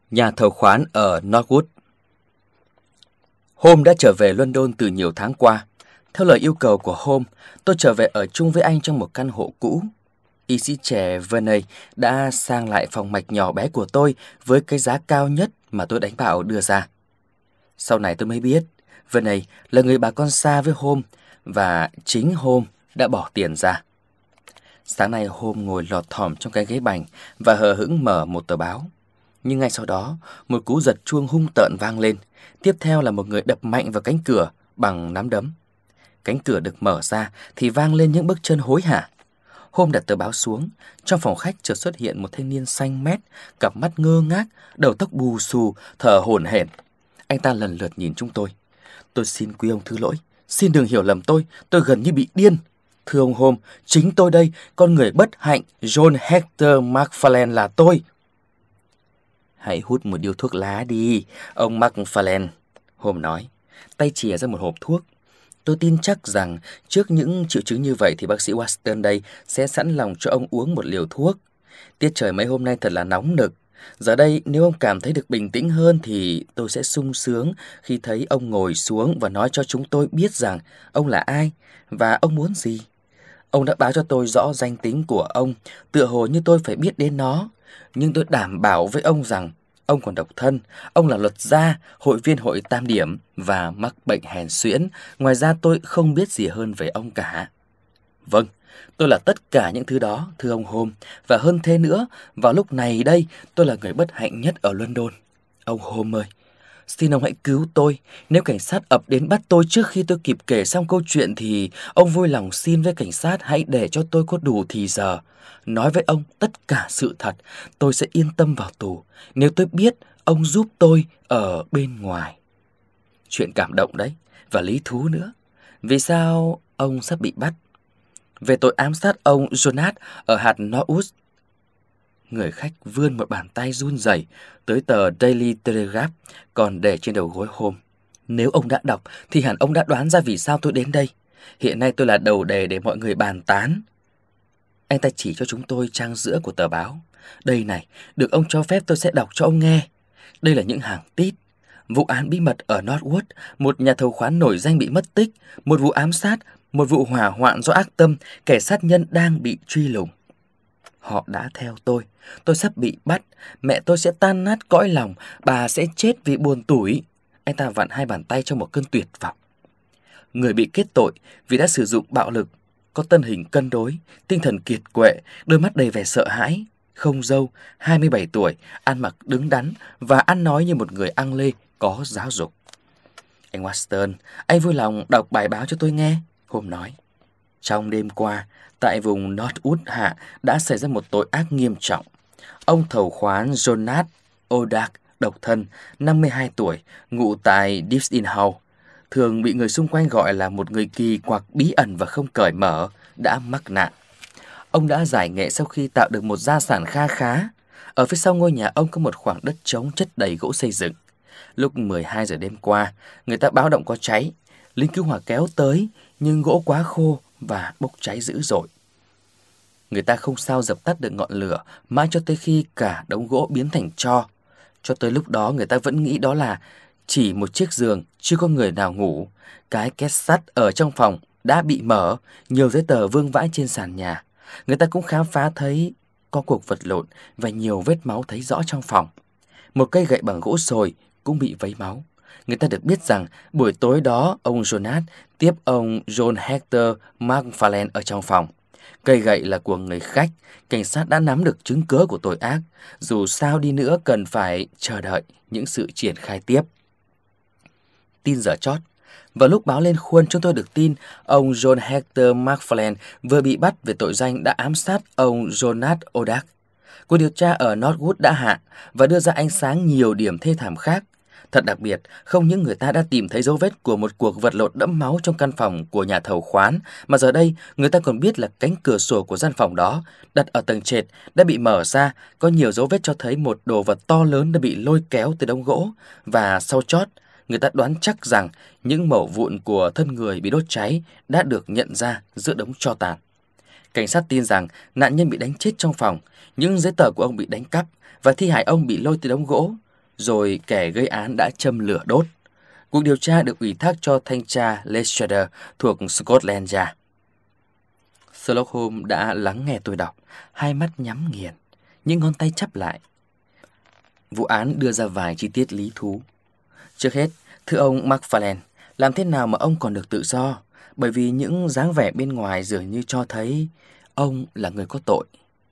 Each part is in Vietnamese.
Nhà thầu khoán ở Northwood. Holmes đã trở về London từ nhiều tháng qua. Theo lời yêu cầu của Holmes, tôi trở về ở chung với anh trong một căn hộ cũ. Y sĩ trẻ Verney đã sang lại phòng mạch nhỏ bé của tôi với cái giá cao nhất mà tôi đánh bạo đưa ra. Sau này tôi mới biết, Verney là người bà con xa với Holmes và chính Holmes đã bỏ tiền ra. Sáng nay Holmes ngồi lọt thỏm trong cái ghế bành và hờ hững mở một tờ báo. Nhưng ngay sau đó, một cú giật chuông hung tợn vang lên. Tiếp theo là một người đập mạnh vào cánh cửa bằng nắm đấm. Cánh cửa được mở ra thì vang lên những bước chân hối hả. Holmes đặt tờ báo xuống. Trong phòng khách chợt xuất hiện một thanh niên xanh mét, cặp mắt ngơ ngác, đầu tóc bù xù, thở hổn hển. Anh ta lần lượt nhìn chúng tôi. Tôi xin quý ông thứ lỗi. Xin đừng hiểu lầm tôi gần như bị điên. Thưa ông Holmes, chính tôi đây, con người bất hạnh John Hector MacFarlane là tôi. Hãy hút một điếu thuốc lá đi, ông MacFarlane, Holmes nói, tay chìa ra một hộp thuốc. Tôi tin chắc rằng trước những triệu chứng như vậy thì bác sĩ Watson đây sẽ sẵn lòng cho ông uống một liều thuốc. Tiết trời mấy hôm nay thật là nóng nực. Giờ đây nếu ông cảm thấy được bình tĩnh hơn thì tôi sẽ sung sướng khi thấy ông ngồi xuống và nói cho chúng tôi biết rằng ông là ai và ông muốn gì. Ông đã báo cho tôi rõ danh tính của ông, tựa hồ như tôi phải biết đến nó. Nhưng tôi đảm bảo với ông rằng ông còn độc thân, ông là luật gia, hội viên hội Tam Điểm và mắc bệnh hèn suyễn. Ngoài ra tôi không biết gì hơn về ông cả. Vâng, tôi là tất cả những thứ đó, thưa ông Holmes. Và hơn thế nữa, vào lúc này đây, tôi là người bất hạnh nhất ở London. Ông Holmes ơi, xin ông hãy cứu tôi. Nếu cảnh sát ập đến bắt tôi trước khi tôi kịp kể xong câu chuyện thì ông vui lòng xin với cảnh sát hãy để cho tôi có đủ thì giờ. Nói với ông tất cả sự thật, tôi sẽ yên tâm vào tù nếu tôi biết ông giúp tôi ở bên ngoài. Chuyện cảm động đấy, và lý thú nữa. Vì sao ông sắp bị bắt? Về tội ám sát ông Jonas ở hạt Northwood. Người khách vươn một bàn tay run rẩy tới tờ Daily Telegraph còn để trên đầu gối Holmes. Nếu ông đã đọc thì hẳn ông đã đoán ra vì sao tôi đến đây. Hiện nay tôi là đầu đề để mọi người bàn tán. Anh ta chỉ cho chúng tôi trang giữa của tờ báo. Đây này, được ông cho phép tôi sẽ đọc cho ông nghe. Đây là những hàng tít. Vụ án bí mật ở Northwood, một nhà thầu khoán nổi danh bị mất tích, một vụ ám sát, một vụ hỏa hoạn do ác tâm, kẻ sát nhân đang bị truy lùng. Họ đã theo tôi sắp bị bắt, mẹ tôi sẽ tan nát cõi lòng, bà sẽ chết vì buồn tủi. Anh ta vặn hai bàn tay trong một cơn tuyệt vọng. Người bị kết tội vì đã sử dụng bạo lực, có thân hình cân đối, tinh thần kiệt quệ, đôi mắt đầy vẻ sợ hãi, không râu, 27 tuổi, ăn mặc đứng đắn và ăn nói như một người Ang Lê có giáo dục. Anh Watson, anh vui lòng đọc bài báo cho tôi nghe, Holmes nói. Trong đêm qua, tại vùng Northwood Hạ đã xảy ra một tội ác nghiêm trọng. Ông thầu khoán Jonas Odak, độc thân, 52 tuổi, ngụ tại Deepstin House, thường bị người xung quanh gọi là một người kỳ quặc bí ẩn và không cởi mở, đã mắc nạn. Ông đã giải nghệ sau khi tạo được một gia sản kha khá. Ở phía sau ngôi nhà ông có một khoảng đất trống chất đầy gỗ xây dựng. Lúc 12 giờ đêm qua, người ta báo động có cháy. Lính cứu hỏa kéo tới, nhưng gỗ quá khô và bốc cháy dữ dội. Người ta không sao dập tắt được ngọn lửa, mãi cho tới khi cả đống gỗ biến thành tro. Cho tới lúc đó người ta vẫn nghĩ đó là chỉ một chiếc giường, chưa có người nào ngủ. Cái két sắt ở trong phòng đã bị mở, nhiều giấy tờ vương vãi trên sàn nhà. Người ta cũng khám phá thấy có cuộc vật lộn và nhiều vết máu thấy rõ trong phòng. Một cây gậy bằng gỗ sồi cũng bị vấy máu. Người ta được biết rằng buổi tối đó ông Jonas tiếp ông John Hector MacFarlane ở trong phòng. Cây gậy là của người khách. Cảnh sát đã nắm được chứng cớ của tội ác. Dù sao đi nữa cần phải chờ đợi những sự triển khai tiếp. Tin dở chót. Vào lúc báo lên khuôn, chúng tôi được tin ông John Hector MacFarlane vừa bị bắt về tội danh đã ám sát ông Jonas Odak. Cuộc điều tra ở Northwood đã hạ và đưa ra ánh sáng nhiều điểm thê thảm khác. Thật đặc biệt, không những người ta đã tìm thấy dấu vết của một cuộc vật lộn đẫm máu trong căn phòng của nhà thầu khoán, mà giờ đây người ta còn biết là cánh cửa sổ của gian phòng đó, đặt ở tầng trệt, đã bị mở ra, có nhiều dấu vết cho thấy một đồ vật to lớn đã bị lôi kéo từ đống gỗ, và sau chót, người ta đoán chắc rằng những mẩu vụn của thân người bị đốt cháy đã được nhận ra giữa đống tro tàn. Cảnh sát tin rằng nạn nhân bị đánh chết trong phòng, những giấy tờ của ông bị đánh cắp và thi hài ông bị lôi từ đống gỗ. rồi kẻ gây án đã châm lửa đốt. Cuộc điều tra được ủy thác cho thanh tra Leicester thuộc Scotland Yard. Sherlock Holmes đã lắng nghe tôi đọc, hai mắt nhắm nghiền, những ngón tay chắp lại. Vụ án đưa ra vài chi tiết lý thú. Trước hết, thưa ông MacFarlane, làm thế nào mà ông còn được tự do? Bởi vì những dáng vẻ bên ngoài dường như cho thấy ông là người có tội.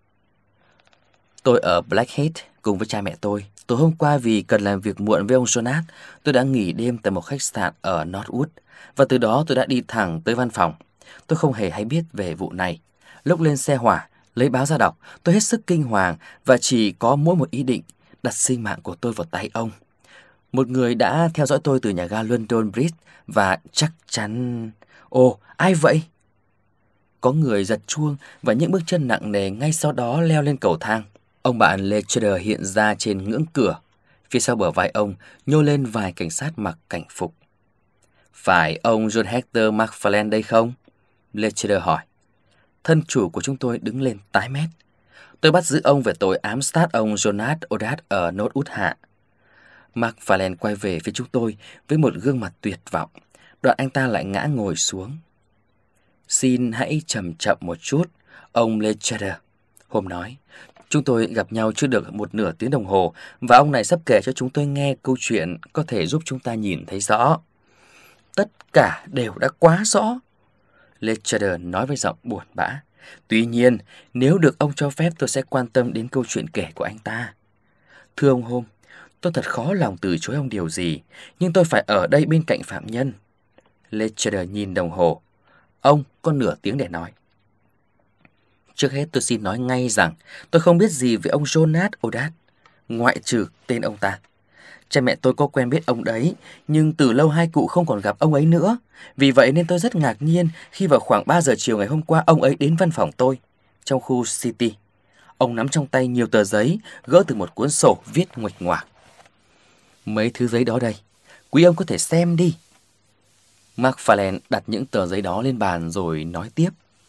Tôi ở Blackheath cùng với cha mẹ tôi. Tối hôm qua vì cần làm việc muộn với ông Jonas, tôi đã nghỉ đêm tại một khách sạn ở Northwood, và từ đó tôi đã đi thẳng tới văn phòng. Tôi không hề hay biết về vụ này. Lúc lên xe hỏa, lấy báo ra đọc, tôi hết sức kinh hoàng và chỉ có mỗi một ý định, đặt sinh mạng của tôi vào tay ông. Một người đã theo dõi tôi từ nhà ga London Bridge và chắc chắn... Ồ, ai vậy? Có người giật chuông và những bước chân nặng nề ngay sau đó leo lên cầu thang. Ông bạn Leicester hiện ra trên ngưỡng cửa. Phía sau bờ vai ông nhô lên vài cảnh sát mặc cảnh phục. Phải ông John Hector MacFarlane đây không? Leicester hỏi. Thân chủ của chúng tôi đứng lên tái mét. Tôi bắt giữ ông về tội ám sát ông Jonas Odat ở Northwood Hạ. MacFarlane quay về phía chúng tôi với một gương mặt tuyệt vọng. Đoạn anh ta lại ngã ngồi xuống. Xin hãy chậm chậm một chút, ông Leicester. Hôm nói, chúng tôi gặp nhau chưa được một nửa tiếng đồng hồ, và ông này sắp kể cho chúng tôi nghe câu chuyện có thể giúp chúng ta nhìn thấy rõ. Tất cả đều đã quá rõ, Leicester nói với giọng buồn bã. Tuy nhiên, nếu được ông cho phép, tôi sẽ quan tâm đến câu chuyện kể của anh ta. Thưa ông Holmes, tôi thật khó lòng từ chối ông điều gì, nhưng tôi phải ở đây bên cạnh phạm nhân. Leicester nhìn đồng hồ. Ông có nửa tiếng để nói. Trước hết tôi xin nói ngay rằng tôi không biết gì về ông Jonas Odat, ngoại trừ tên ông ta. Cha mẹ tôi có quen biết ông đấy, nhưng từ lâu hai cụ không còn gặp ông ấy nữa. Vì vậy nên tôi rất ngạc nhiên khi vào khoảng 3 giờ chiều ngày hôm qua ông ấy đến văn phòng tôi, trong khu City. Ông nắm trong tay nhiều tờ giấy, gỡ từ một cuốn sổ viết nguệch ngoạc. Mấy thứ giấy đó đây, quý ông có thể xem đi. MacFarlane đặt những tờ giấy đó lên bàn rồi nói tiếp.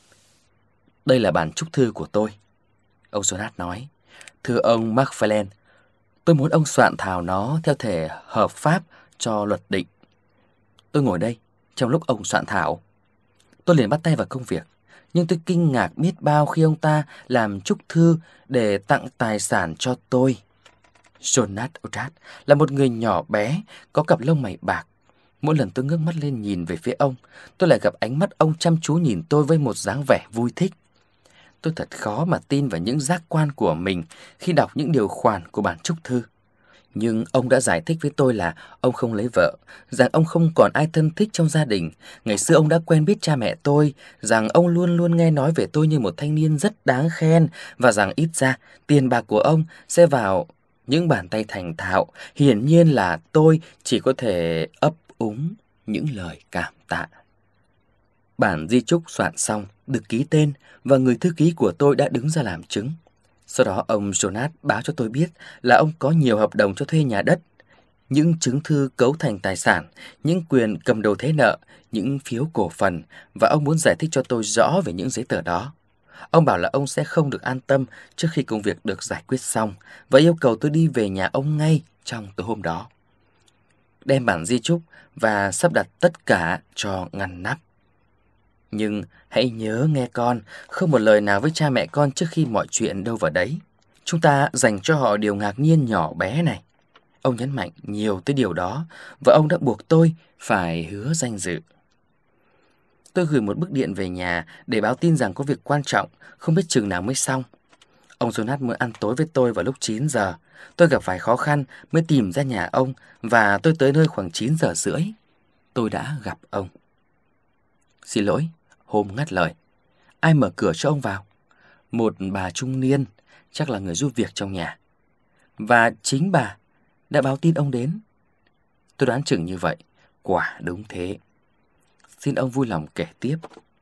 Đây là bản chúc thư của tôi, ông Jonas nói. Thưa ông MacFarlane, tôi muốn ông soạn thảo nó theo thể hợp pháp cho luật định. Tôi ngồi đây, trong lúc ông soạn thảo. Tôi liền bắt tay vào công việc, nhưng tôi kinh ngạc biết bao khi ông ta làm chúc thư để tặng tài sản cho tôi. Jonas Odat là một người nhỏ bé, có cặp lông mày bạc. Mỗi lần tôi ngước mắt lên nhìn về phía ông, tôi lại gặp ánh mắt ông chăm chú nhìn tôi với một dáng vẻ vui thích. Tôi thật khó mà tin vào những giác quan của mình khi đọc những điều khoản của bản chúc thư. Nhưng ông đã giải thích với tôi là ông không lấy vợ, rằng ông không còn ai thân thích trong gia đình. Ngày xưa ông đã quen biết cha mẹ tôi, rằng ông luôn luôn nghe nói về tôi như một thanh niên rất đáng khen, và rằng ít ra tiền bạc của ông sẽ vào những bàn tay thành thạo. Hiển nhiên là tôi chỉ có thể ấp úng những lời cảm tạ. Bản di chúc soạn xong, được ký tên, và người thư ký của tôi đã đứng ra làm chứng. Sau đó ông Jonas báo cho tôi biết là ông có nhiều hợp đồng cho thuê nhà đất, những chứng thư cấu thành tài sản, những quyền cầm đồ thế nợ, những phiếu cổ phần, và ông muốn giải thích cho tôi rõ về những giấy tờ đó. Ông bảo là ông sẽ không được an tâm trước khi công việc được giải quyết xong, và yêu cầu tôi đi về nhà ông ngay trong tối hôm đó. Đem bản di chúc và sắp đặt tất cả cho ngăn nắp. Nhưng hãy nhớ nghe con, không một lời nào với cha mẹ con trước khi mọi chuyện đâu vào đấy. Chúng ta dành cho họ điều ngạc nhiên nhỏ bé này. Ông nhấn mạnh nhiều tới điều đó, và ông đã buộc tôi phải hứa danh dự. Tôi gửi một bức điện về nhà để báo tin rằng có việc quan trọng, không biết chừng nào mới xong. Ông Jonas muốn ăn tối với tôi vào lúc 9 giờ. Tôi gặp phải khó khăn mới tìm ra nhà ông, và tôi tới nơi khoảng 9 giờ rưỡi. Tôi đã gặp ông. Xin lỗi, Holmes ngắt lời. Ai mở cửa cho ông vào? Một bà trung niên, chắc là người giúp việc trong nhà. Và chính bà đã báo tin ông đến. Tôi đoán chừng như vậy. Quả đúng thế. Xin ông vui lòng kể tiếp.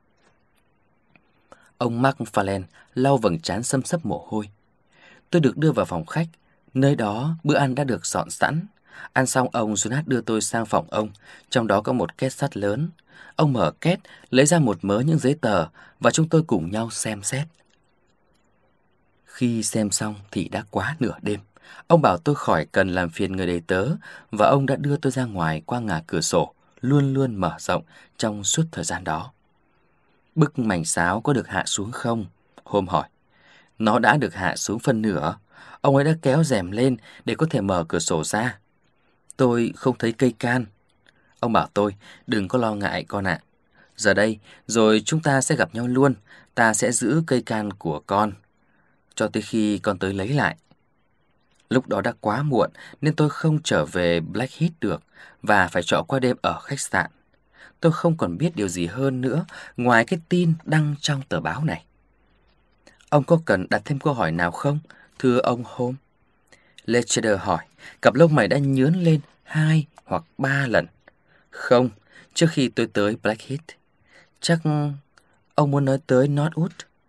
Ông MacFarlane lau vầng trán xâm xấp mồ hôi. Tôi được đưa vào phòng khách. Nơi đó bữa ăn đã được dọn sẵn. Ăn xong, ông Jonas đưa tôi sang phòng ông. Trong đó có một két sắt lớn. Ông mở két, lấy ra một mớ những giấy tờ, và chúng tôi cùng nhau xem xét. Khi xem xong thì đã quá nửa đêm. Ông bảo tôi khỏi cần làm phiền người đầy tớ, và ông đã đưa tôi ra ngoài qua ngả cửa sổ, luôn luôn mở rộng trong suốt thời gian đó. Bức mảnh sáo có được hạ xuống không? Hôm hỏi. Nó đã được hạ xuống phân nửa. Ông ấy đã kéo rèm lên để có thể mở cửa sổ ra. Tôi không thấy cây can. Ông bảo tôi, đừng có lo ngại con ạ. Giờ đây, rồi chúng ta sẽ gặp nhau luôn. Ta sẽ giữ cây can của con cho tới khi con tới lấy lại. Lúc đó đã quá muộn nên tôi không trở về Blackheath được và phải trọ qua đêm ở khách sạn. Tôi không còn biết điều gì hơn nữa ngoài cái tin đăng trong tờ báo này. Ông có cần đặt thêm câu hỏi nào không, thưa ông Holmes? Lecter hỏi, cặp lông mày đã nhướng lên 2 hoặc 3 lần. Không, trước khi tôi tới Blackheath. Chắc ông muốn nói tới Northwood?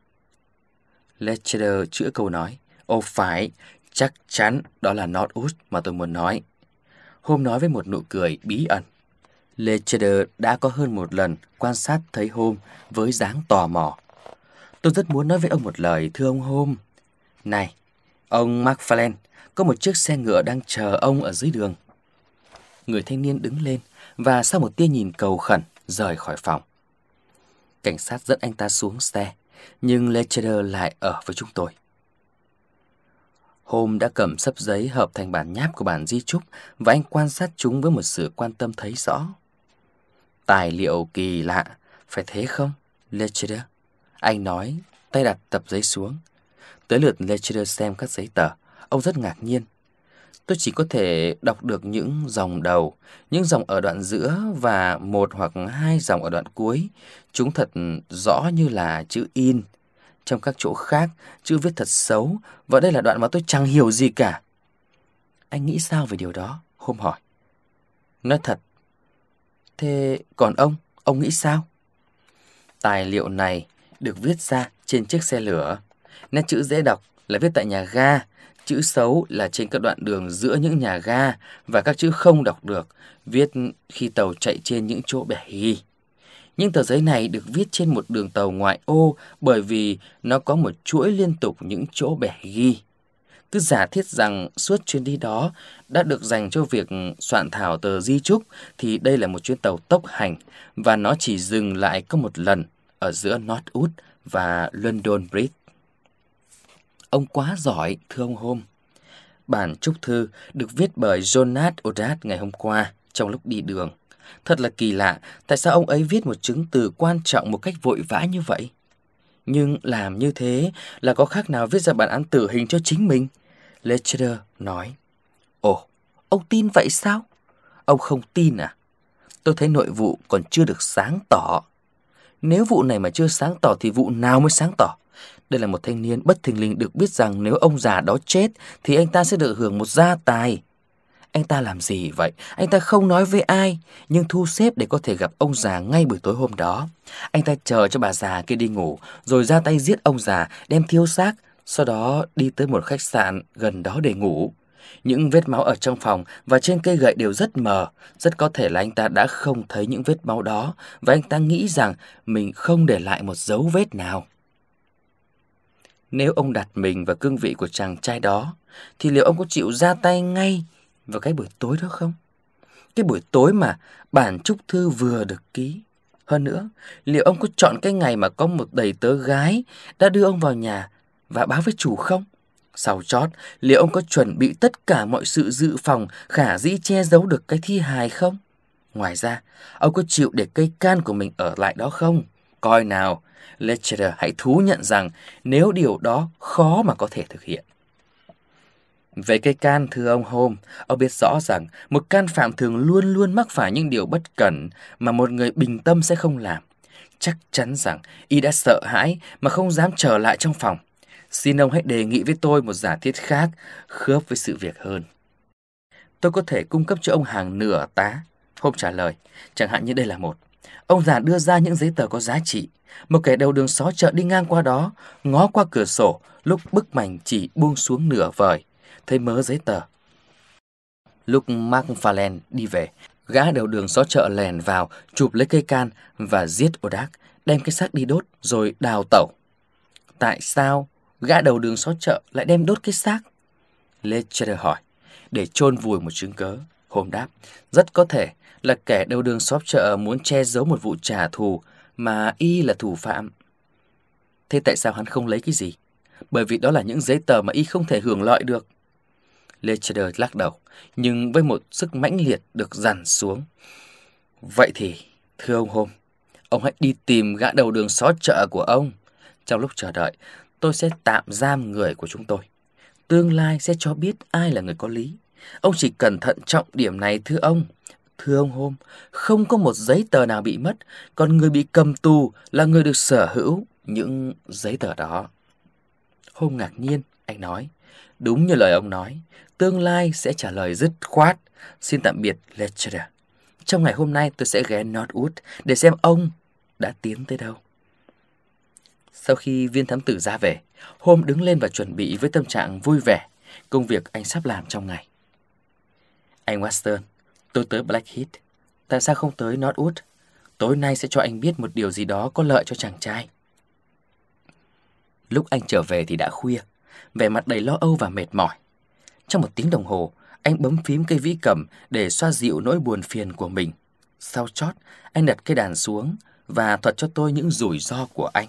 Lecter chữa câu nói. Ồ phải, chắc chắn đó là Northwood mà tôi muốn nói. Holmes nói với một nụ cười bí ẩn. Lecter đã có hơn một lần quan sát thấy Holmes với dáng tò mò. Tôi rất muốn nói với ông một lời, thưa ông Holmes. Này, ông McFarlane, có một chiếc xe ngựa đang chờ ông ở dưới đường. Người thanh niên đứng lên và sau một tia nhìn cầu khẩn rời khỏi phòng. Cảnh sát dẫn anh ta xuống xe, nhưng Lecter lại ở với chúng tôi. Holmes đã cầm xấp giấy hợp thành bản nháp của bản di chúc và anh quan sát chúng với một sự quan tâm thấy rõ. Tài liệu kỳ lạ, phải thế không, Lecter? Anh nói, tay đặt tập giấy xuống. Tới lượt Lecter xem các giấy tờ, ông rất ngạc nhiên. Tôi chỉ có thể đọc được những dòng đầu, những dòng ở đoạn giữa và 1 hoặc 2 dòng ở đoạn cuối. Chúng thật rõ như là chữ in. Trong các chỗ khác, chữ viết thật xấu, và đây là đoạn mà tôi chẳng hiểu gì cả. Anh nghĩ sao về điều đó? Holmes hỏi. Nói thật. Thế còn ông nghĩ sao? Tài liệu này được viết ra trên chiếc xe lửa. Nét chữ dễ đọc là viết tại nhà ga, chữ xấu là trên các đoạn đường giữa những nhà ga, và các chữ không đọc được viết khi tàu chạy trên những chỗ bẻ ghi. Những tờ giấy này được viết trên một đường tàu ngoại ô bởi vì nó có một chuỗi liên tục những chỗ bẻ ghi. Cứ giả thiết rằng suốt chuyến đi đó đã được dành cho việc soạn thảo tờ di chúc thì đây là một chuyến tàu tốc hành và nó chỉ dừng lại có một lần ở giữa Northwood và London Bridge. Ông quá giỏi, thưa ông Holmes. Bản chúc thư được viết bởi Jonas Odat ngày hôm qua trong lúc đi đường. Thật là kỳ lạ, tại sao ông ấy viết một chứng từ quan trọng một cách vội vã như vậy? Nhưng làm như thế là có khác nào viết ra bản án tử hình cho chính mình? Lecter nói. Ồ, ông tin vậy sao? Ông không tin à? Tôi thấy nội vụ còn chưa được sáng tỏ. Nếu vụ này mà chưa sáng tỏ thì vụ nào mới sáng tỏ? Đây là một thanh niên bất thình lình được biết rằng nếu ông già đó chết thì anh ta sẽ được hưởng một gia tài. Anh ta làm gì vậy? Anh ta không nói với ai, nhưng thu xếp để có thể gặp ông già ngay buổi tối hôm đó. Anh ta chờ cho bà già kia đi ngủ, rồi ra tay giết ông già, đem thiêu xác, sau đó đi tới một khách sạn gần đó để ngủ. Những vết máu ở trong phòng và trên cây gậy đều rất mờ. Rất có thể là anh ta đã không thấy những vết máu đó, và anh ta nghĩ rằng mình không để lại một dấu vết nào. Nếu ông đặt mình vào cương vị của chàng trai đó, thì liệu ông có chịu ra tay ngay vào cái buổi tối đó không? Cái buổi tối mà bản chúc thư vừa được ký. Hơn nữa, liệu ông có chọn cái ngày mà có một đầy tớ gái đã đưa ông vào nhà và báo với chủ không? Sau chót, liệu ông có chuẩn bị tất cả mọi sự dự phòng khả dĩ che giấu được cái thi hài không? Ngoài ra, ông có chịu để cây can của mình ở lại đó không? Coi nào, Lecter hãy thú nhận rằng nếu điều đó khó mà có thể thực hiện. Về cây can, thưa ông Holmes, ông biết rõ rằng một can phạm thường luôn luôn mắc phải những điều bất cẩn mà một người bình tâm sẽ không làm. Chắc chắn rằng y đã sợ hãi mà không dám trở lại trong phòng. Xin ông hãy đề nghị với tôi một giả thiết khác, khớp với sự việc hơn. Tôi có thể cung cấp cho ông hàng nửa tá. Holmes trả lời, chẳng hạn như đây là một. Ông già đưa ra những giấy tờ có giá trị. Một kẻ đầu đường xó chợ đi ngang qua đó, ngó qua cửa sổ lúc bức mảnh chỉ buông xuống nửa vời, thấy mớ giấy tờ. Lúc McFarlane đi về, gã đầu đường xó chợ lèn vào, chụp lấy cây can và giết Odak, đem cái xác đi đốt rồi đào tẩu. Tại sao gã đầu đường xó chợ lại đem đốt cái xác? Lecter hỏi, để chôn vùi một chứng cớ. Holmes đáp, rất có thể là kẻ đầu đường xó chợ muốn che giấu một vụ trả thù mà y là thủ phạm. Thế tại sao hắn không lấy cái gì? Bởi vì đó là những giấy tờ mà y không thể hưởng lợi được. Lecter lắc đầu, nhưng với một sức mãnh liệt được dằn xuống. Vậy thì, thưa ông Holmes, ông hãy đi tìm gã đầu đường xó chợ của ông. Trong lúc chờ đợi, tôi sẽ tạm giam người của chúng tôi. Tương lai sẽ cho biết ai là người có lý. Ông chỉ cần thận trọng điểm này, thưa ông. Thưa ông Holmes, không có một giấy tờ nào bị mất, còn người bị cầm tù là người được sở hữu những giấy tờ đó. Holmes ngạc nhiên, anh nói, đúng như lời ông nói, tương lai sẽ trả lời dứt khoát. Xin tạm biệt, Lecter. Trong ngày hôm nay tôi sẽ ghé Northwood để xem ông đã tiến tới đâu. Sau khi viên thám tử ra về, Holmes đứng lên và chuẩn bị với tâm trạng vui vẻ công việc anh sắp làm trong ngày. Anh Watson, tôi tới Blackheath. Tại sao không tới Northwood? Tối nay sẽ cho anh biết một điều gì đó có lợi cho chàng trai. Lúc anh trở về thì đã khuya, vẻ mặt đầy lo âu và mệt mỏi. Trong 1 tiếng đồng hồ, anh bấm phím cây vĩ cầm để xoa dịu nỗi buồn phiền của mình. Sau chót, anh đặt cây đàn xuống và thuật cho tôi những rủi ro của anh.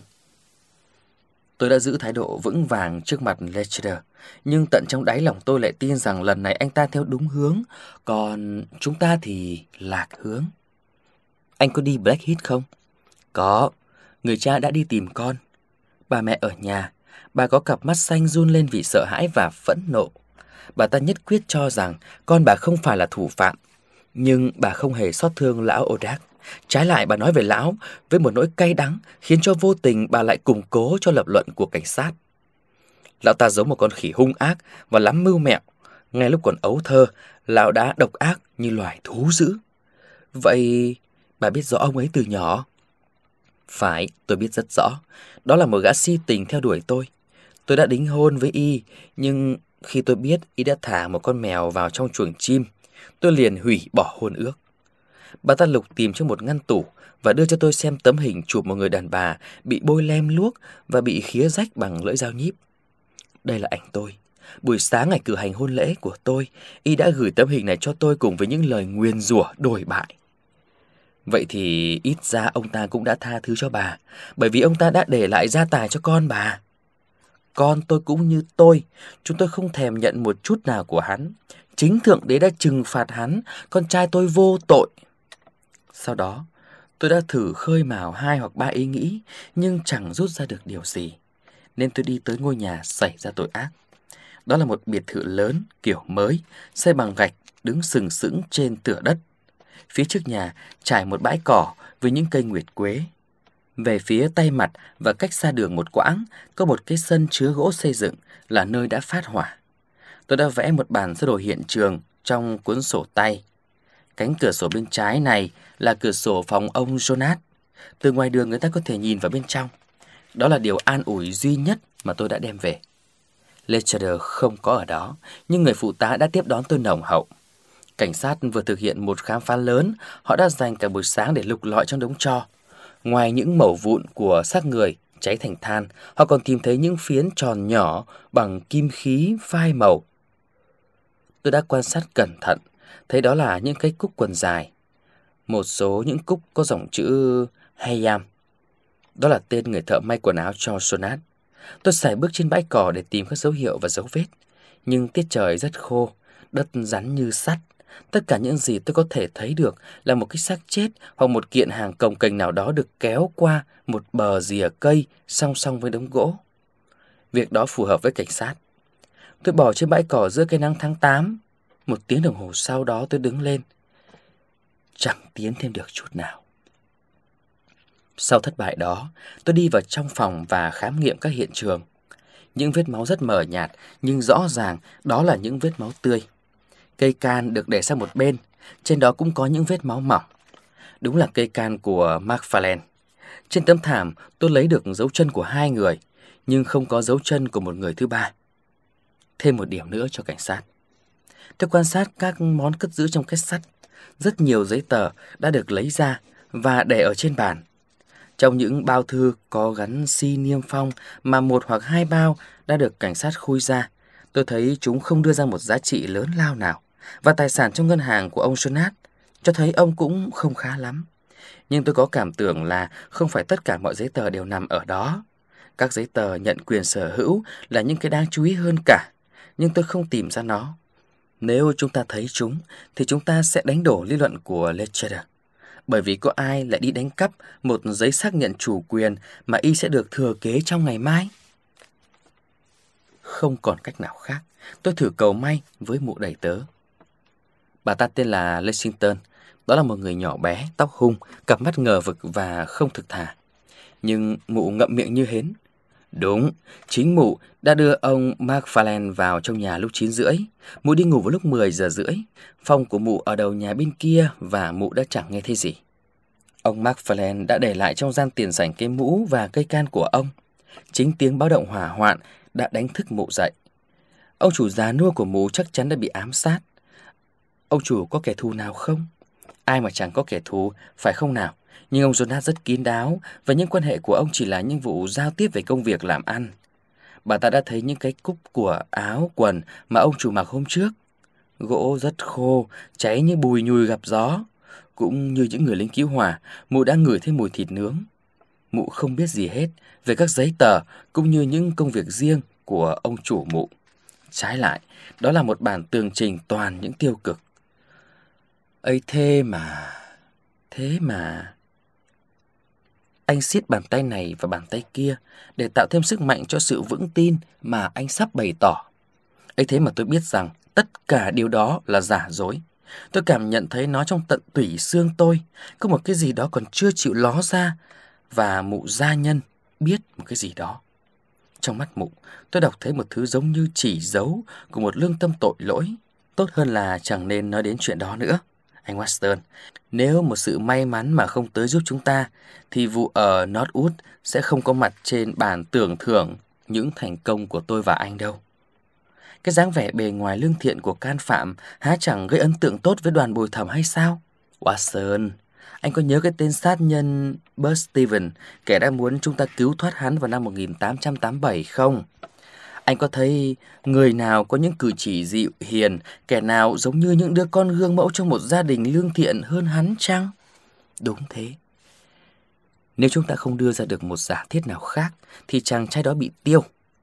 Tôi đã giữ thái độ vững vàng trước mặt Lecter, nhưng tận trong đáy lòng tôi lại tin rằng lần này anh ta theo đúng hướng, còn chúng ta thì lạc hướng. Anh có đi Blackheath không? Có, người cha đã đi tìm con. Bà mẹ ở nhà, bà có cặp mắt xanh run lên vì sợ hãi và phẫn nộ. Bà ta nhất quyết cho rằng con bà không phải là thủ phạm, nhưng bà không hề xót thương lão Odak. Trái lại, bà nói về lão với một nỗi cay đắng, khiến cho vô tình bà lại củng cố cho lập luận của cảnh sát. Lão ta giống một con khỉ hung ác và lắm mưu mẹo. Ngay lúc còn ấu thơ, lão đã độc ác như loài thú dữ. Vậy bà biết rõ ông ấy từ nhỏ? Phải, tôi biết rất rõ. Đó là một gã si tình theo đuổi tôi. Tôi đã đính hôn với y, nhưng khi tôi biết y đã thả một con mèo vào trong chuồng chim, tôi liền hủy bỏ hôn ước. Bà ta lục tìm trong một ngăn tủ và đưa cho tôi xem tấm hình chụp một người đàn bà bị bôi lem luốc và bị khía rách bằng lưỡi dao nhíp. Đây là ảnh tôi. Buổi sáng ngày cử hành hôn lễ của tôi, y đã gửi tấm hình này cho tôi cùng với những lời nguyền rủa đồi bại. Vậy thì ít ra ông ta cũng đã tha thứ cho bà, bởi vì ông ta đã để lại gia tài cho con bà. Con tôi cũng như tôi, chúng tôi không thèm nhận một chút nào của hắn. Chính Thượng Đế đã trừng phạt hắn, con trai tôi vô tội. Sau đó, tôi đã thử khơi mào 2 hoặc 3 ý nghĩ, nhưng chẳng rút ra được điều gì. Nên tôi đi tới ngôi nhà xảy ra tội ác. Đó là một biệt thự lớn, kiểu mới, xây bằng gạch, đứng sừng sững trên tựa đất. Phía trước nhà trải một bãi cỏ với những cây nguyệt quế. Về phía tay mặt và cách xa đường một quãng, có một cái sân chứa gỗ xây dựng là nơi đã phát hỏa. Tôi đã vẽ một bản sơ đồ hiện trường trong cuốn sổ tay. Cánh cửa sổ bên trái này là cửa sổ phòng ông Jonas. Từ ngoài đường người ta có thể nhìn vào bên trong. Đó là điều an ủi duy nhất mà tôi đã đem về. Lecter không có ở đó, nhưng người phụ tá đã tiếp đón tôi nồng hậu. Cảnh sát vừa thực hiện một khám phá lớn, họ đã dành cả buổi sáng để lục lọi trong đống tro. Ngoài những mẩu vụn của xác người cháy thành than, họ còn tìm thấy những phiến tròn nhỏ bằng kim khí phai màu. Tôi đã quan sát cẩn thận, thấy đó là những cây cúc quần dài. Một số những cúc có dòng chữ Hayam. Đó là tên người thợ may quần áo cho Sonat. Tôi sải bước trên bãi cỏ để tìm các dấu hiệu và dấu vết. Nhưng tiết trời rất khô, đất rắn như sắt. Tất cả những gì tôi có thể thấy được là một cái xác chết hoặc một kiện hàng cồng kềnh nào đó được kéo qua một bờ rìa cây song song với đống gỗ. Việc đó phù hợp với cảnh sát. Tôi bò trên bãi cỏ giữa cái nắng tháng 8. 1 tiếng đồng hồ sau đó tôi đứng lên. Chẳng tiến thêm được chút nào. Sau thất bại đó, tôi đi vào trong phòng và khám nghiệm các hiện trường. Những vết máu rất mờ nhạt, nhưng rõ ràng đó là những vết máu tươi. Cây can được để sang một bên, trên đó cũng có những vết máu mỏng. Đúng là cây can của McFarlane. Trên tấm thảm tôi lấy được dấu chân của 2 người, nhưng không có dấu chân của một người thứ ba. Thêm một điểm nữa cho cảnh sát. Tôi quan sát các món cất giữ trong két sắt. Rất nhiều giấy tờ đã được lấy ra và để ở trên bàn. Trong những bao thư có gắn xi niêm phong mà 1 hoặc 2 bao đã được cảnh sát khui ra, Tôi thấy chúng không đưa ra một giá trị lớn lao nào, và tài sản trong ngân hàng của ông Jonas cho thấy ông cũng không khá lắm. Nhưng tôi có cảm tưởng là không phải tất cả mọi giấy tờ đều nằm ở đó. Các giấy tờ nhận quyền sở hữu là những cái đáng chú ý hơn cả, nhưng tôi không tìm ra nó. Nếu chúng ta thấy chúng, thì chúng ta sẽ đánh đổ lý luận của Lecter. Bởi vì có ai lại đi đánh cắp một giấy xác nhận chủ quyền mà y sẽ được thừa kế trong ngày mai? Không còn cách nào khác, tôi thử cầu may với mụ đầy tớ. Bà ta tên là Lexington. Đó là một người nhỏ bé, tóc hung, cặp mắt ngờ vực và không thực thà. Nhưng mụ ngậm miệng như hến. Đúng, chính mụ đã đưa ông McFarlane vào trong nhà lúc 9 rưỡi. Mụ đi ngủ vào lúc 10 giờ rưỡi. Phòng của mụ ở đầu nhà bên kia và mụ đã chẳng nghe thấy gì. Ông McFarlane đã để lại trong gian tiền sảnh cái mũ và cây can của ông. Chính tiếng báo động hỏa hoạn đã đánh thức mụ dậy. Ông chủ già nua của mụ chắc chắn đã bị ám sát. Ông chủ có kẻ thù nào không? Ai mà chẳng có kẻ thù, phải không nào? Nhưng ông Jonas rất kín đáo, và những quan hệ của ông chỉ là những vụ giao tiếp về công việc làm ăn. Bà ta đã thấy những cái cúc của áo, quần mà ông chủ mặc hôm trước. Gỗ rất khô, cháy như bùi nhùi gặp gió. Cũng như những người lính cứu hỏa, mụ đã ngửi thấy mùi thịt nướng. Mụ không biết gì hết về các giấy tờ, cũng như những công việc riêng của ông chủ mụ. Trái lại, đó là một bản tường trình toàn những tiêu cực. Ấy thế mà... Anh siết bàn tay này và bàn tay kia để tạo thêm sức mạnh cho sự vững tin mà anh sắp bày tỏ. Ấy thế mà tôi biết rằng tất cả điều đó là giả dối. Tôi cảm nhận thấy nó trong tận tủy xương tôi. Có một cái gì đó còn chưa chịu ló ra, và mụ gia nhân biết một cái gì đó. Trong mắt mụ, tôi đọc thấy một thứ giống như chỉ dấu của một lương tâm tội lỗi. Tốt hơn là chẳng nên nói đến chuyện đó nữa. Anh Watson, nếu một sự may mắn mà không tới giúp chúng ta, thì vụ ở Northwood sẽ không có mặt trên bàn tưởng thưởng những thành công của tôi và anh đâu. Cái dáng vẻ bề ngoài lương thiện của can phạm há chẳng gây ấn tượng tốt với đoàn bồi thẩm hay sao? Watson, anh có nhớ cái tên sát nhân Bert Stevens, kẻ đã muốn chúng ta cứu thoát hắn vào năm 1887 không? Anh có thấy người nào có những cử chỉ dịu hiền, kẻ nào giống như những đứa con gương mẫu trong một gia đình lương thiện hơn hắn chăng? Đúng thế. Nếu chúng ta không đưa ra được một giả thiết nào khác, thì chàng trai đó bị tiêu.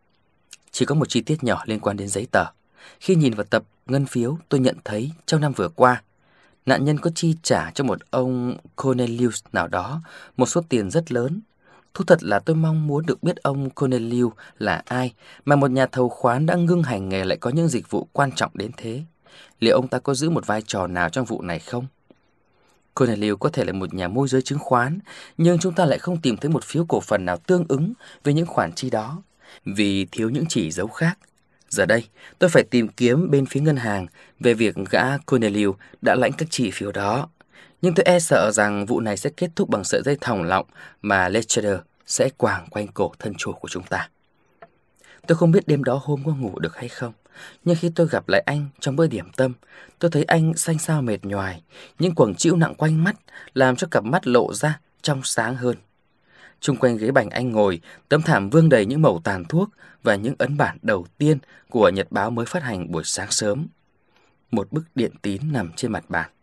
Chỉ có một chi tiết nhỏ liên quan đến giấy tờ. Khi nhìn vào tập ngân phiếu, tôi nhận thấy trong năm vừa qua, nạn nhân có chi trả cho một ông Cornelius nào đó một số tiền rất lớn. Thú thật là tôi mong muốn được biết ông Cornelius là ai mà một nhà thầu khoán đã ngưng hành nghề lại có những dịch vụ quan trọng đến thế. Liệu ông ta có giữ một vai trò nào trong vụ này không? Cornelius có thể là một nhà môi giới chứng khoán, nhưng chúng ta lại không tìm thấy một phiếu cổ phần nào tương ứng với những khoản chi đó, vì thiếu những chỉ dấu khác. Giờ đây, tôi phải tìm kiếm bên phía ngân hàng về việc gã Cornelius đã lãnh các chỉ phiếu đó. Nhưng tôi e sợ rằng vụ này sẽ kết thúc bằng sợi dây thòng lọng mà Lecter sẽ quàng quanh cổ thân chủ của chúng ta. Tôi không biết đêm đó hôm có ngủ được hay không, nhưng khi tôi gặp lại anh trong bữa điểm tâm, tôi thấy anh xanh xao mệt nhoài, những quầng trĩu nặng quanh mắt làm cho cặp mắt lộ ra trong sáng hơn. Chung quanh ghế bành anh ngồi, tấm thảm vương đầy những mẩu tàn thuốc và những ấn bản đầu tiên của nhật báo mới phát hành buổi sáng sớm. Một bức điện tín nằm trên mặt bàn.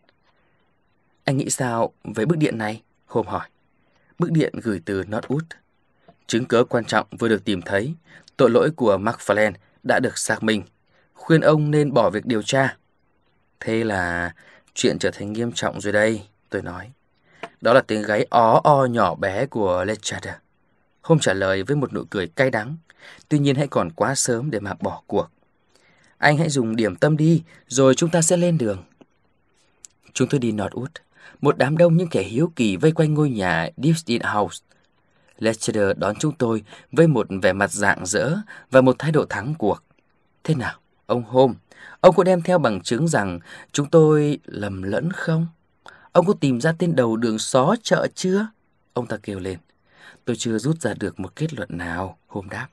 Anh nghĩ sao với bức điện này? Hôm hỏi. Bức điện gửi từ Northwood. Chứng cớ quan trọng vừa được tìm thấy. Tội lỗi của McFarlane đã được xác minh. Khuyên ông nên bỏ việc điều tra. Thế là chuyện trở thành nghiêm trọng rồi đây, tôi nói. Đó là tiếng gáy ó o nhỏ bé của Lecter. Hôm trả lời với một nụ cười cay đắng. Tuy nhiên hãy còn quá sớm để mà bỏ cuộc. Anh hãy dùng điểm tâm đi, rồi chúng ta sẽ lên đường. Chúng tôi đi Northwood. Một đám đông những kẻ hiếu kỳ vây quanh ngôi nhà Deepstead House. Lecter đón chúng tôi với một vẻ mặt rạng rỡ và một thái độ thắng cuộc. Thế nào, ông Holmes, ông có đem theo bằng chứng rằng chúng tôi lầm lẫn không? Ông có tìm ra tên đầu đường xó chợ chưa? Ông ta kêu lên. Tôi chưa rút ra được một kết luận nào, Holmes đáp.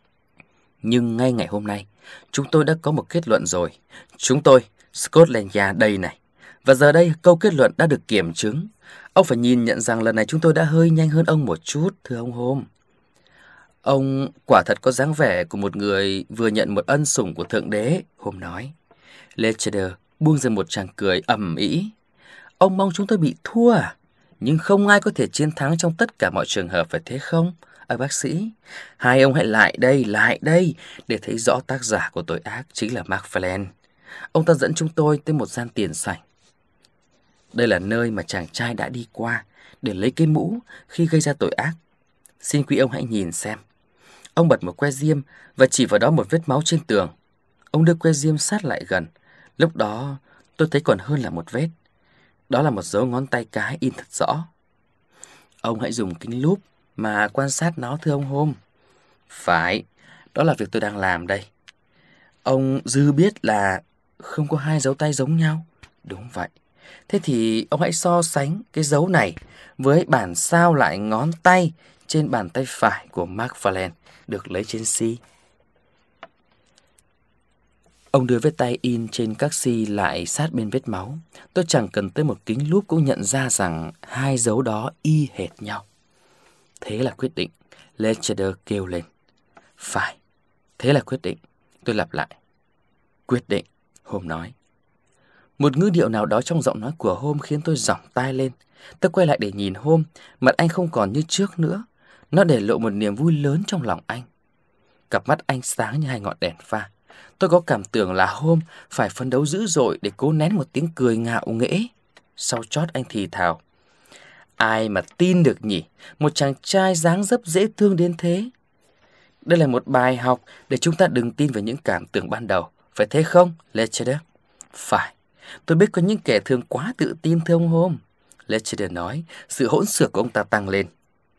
Nhưng ngay ngày hôm nay, chúng tôi đã có một kết luận rồi. Chúng tôi, Scotland Yard đây này. Và giờ đây, câu kết luận đã được kiểm chứng. Ông phải nhìn nhận rằng lần này chúng tôi đã hơi nhanh hơn ông một chút, thưa ông Holmes. Ông quả thật có dáng vẻ của một người vừa nhận một ân sủng của Thượng Đế, Hôm nói. Lecter buông ra một tràng cười ầm ĩ. Ông mong chúng tôi bị thua à? Nhưng không ai có thể chiến thắng trong tất cả mọi trường hợp, phải thế không? Bác sĩ, hai ông hãy lại đây, để thấy rõ tác giả của tội ác chính là McFarlane. Ông ta dẫn chúng tôi tới một gian tiền sảnh. Đây là nơi mà chàng trai đã đi qua để lấy cái mũ khi gây ra tội ác. Xin quý ông hãy nhìn xem. Ông bật một que diêm và chỉ vào đó một vết máu trên tường. Ông đưa que diêm sát lại gần. Lúc đó tôi thấy còn hơn là một vết. Đó là một dấu ngón tay cái in thật rõ. Ông hãy dùng kính lúp mà quan sát nó, thưa ông Holmes. Phải, đó là việc tôi đang làm đây. Ông dư biết là không có hai dấu tay giống nhau. Đúng vậy. Thế thì ông hãy so sánh cái dấu này với bản sao lại ngón tay trên bàn tay phải của McFarlane được lấy trên xi. Ông đưa vết tay in trên các xi lại sát bên vết máu. Tôi chẳng cần tới một kính lúp cũng nhận ra rằng hai dấu đó y hệt nhau. Thế là quyết định, Lecter kêu lên. Phải, thế là quyết định. Tôi lặp lại. Quyết định, Holmes nói. Một ngữ điệu nào đó trong giọng nói của Holmes khiến tôi dỏng tai lên. Tôi quay lại để nhìn Holmes, mặt anh không còn như trước nữa. Nó để lộ một niềm vui lớn trong lòng anh. Cặp mắt anh sáng như hai ngọn đèn pha. Tôi có cảm tưởng là Holmes phải phấn đấu dữ dội để cố nén một tiếng cười ngạo nghễ. Sau chót anh thì thào. Ai mà tin được nhỉ, một chàng trai dáng dấp dễ thương đến thế. Đây là một bài học để chúng ta đừng tin vào những cảm tưởng ban đầu. Phải thế không, Lecter? Phải, tôi biết có những kẻ thường quá tự tin, thưa ông Holmes. Lecter nói, sự hỗn xược của ông ta tăng lên.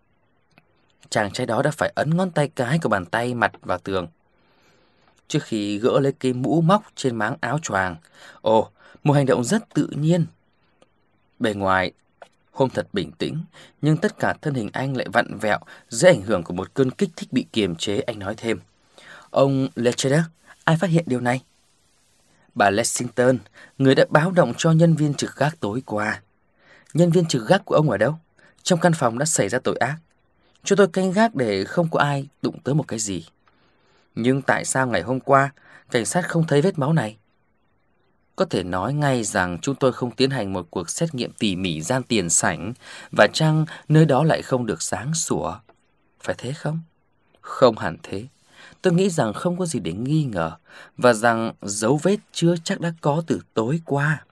Chàng trai đó đã phải ấn ngón tay cái của bàn tay mặt vào tường trước khi gỡ lấy cây mũ móc trên máng áo choàng. Ồ, một hành động rất tự nhiên. Bề ngoài, Holmes thật bình tĩnh, nhưng tất cả thân hình anh lại vặn vẹo dưới ảnh hưởng của một cơn kích thích bị kiềm chế. Anh nói thêm. Ông Lecter, ai phát hiện điều này? Bà Lexington, người đã báo động cho nhân viên trực gác tối qua. Nhân viên trực gác của ông ở đâu? Trong căn phòng đã xảy ra tội ác. Cho tôi canh gác để không có ai đụng tới một cái gì. Nhưng tại sao ngày hôm qua cảnh sát không thấy vết máu này? Có thể nói ngay rằng chúng tôi không tiến hành một cuộc xét nghiệm tỉ mỉ gian tiền sảnh, và chăng nơi đó lại không được sáng sủa. Phải thế không? Không hẳn thế. Tôi nghĩ rằng không có gì để nghi ngờ, và rằng dấu vết chưa chắc đã có từ tối qua.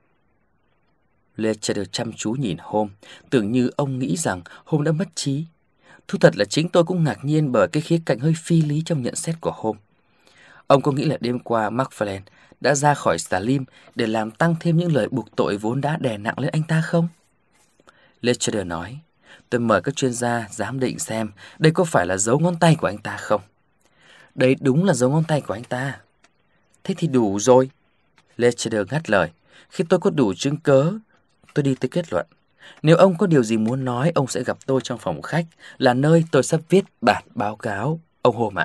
Lecter chăm chú nhìn Holmes, tưởng như ông nghĩ rằng Holmes đã mất trí. Thú thật là chính tôi cũng ngạc nhiên bởi cái khía cạnh hơi phi lý trong nhận xét của Holmes. Ông có nghĩ là đêm qua McFarlane đã ra khỏi Salim để làm tăng thêm những lời buộc tội vốn đã đè nặng lên anh ta không? Lecter nói, tôi mời các chuyên gia giám định xem đây có phải là dấu ngón tay của anh ta không. Đây đúng là dấu ngón tay của anh ta. Thế thì đủ rồi. Lecter ngắt lời. Khi tôi có đủ chứng cớ, tôi đi tới kết luận. Nếu ông có điều gì muốn nói, ông sẽ gặp tôi trong phòng khách, là nơi tôi sắp viết bản báo cáo. Ông Holmes ạ.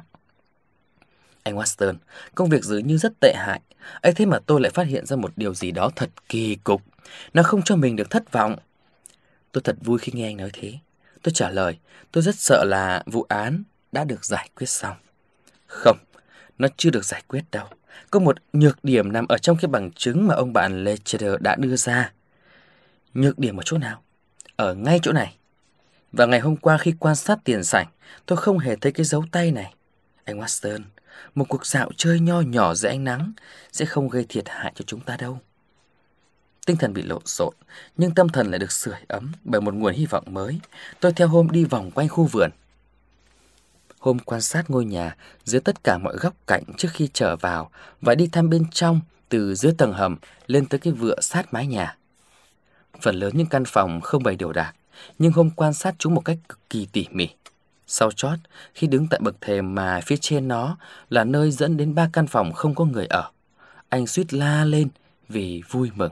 Anh Watson, công việc dường như rất tệ hại. Ấy thế mà tôi lại phát hiện ra một điều gì đó thật kỳ cục. Nó không cho mình được thất vọng. Tôi thật vui khi nghe anh nói thế. Tôi trả lời, tôi rất sợ là vụ án đã được giải quyết xong. Không, nó chưa được giải quyết đâu. Có một nhược điểm nằm ở trong cái bằng chứng mà ông bạn Lecter đã đưa ra. Nhược điểm ở chỗ nào? Ở ngay chỗ này. Và ngày hôm qua khi quan sát tiền sảnh, tôi không hề thấy cái dấu tay này. Anh Watson, một cuộc dạo chơi nho nhỏ dưới ánh nắng sẽ không gây thiệt hại cho chúng ta đâu. Tinh thần bị lộn xộn, nhưng tâm thần lại được sưởi ấm bởi một nguồn hy vọng mới. Tôi theo Holmes đi vòng quanh khu vườn. Holmes quan sát ngôi nhà dưới tất cả mọi góc cạnh trước khi trở vào và đi thăm bên trong từ dưới tầng hầm lên tới cái vựa sát mái nhà. Phần lớn những căn phòng không bày đồ đạc, nhưng Holmes quan sát chúng một cách cực kỳ tỉ mỉ. Sau chót, khi đứng tại bậc thềm mà phía trên nó là nơi dẫn đến 3 căn phòng không có người ở, anh suýt la lên vì vui mừng.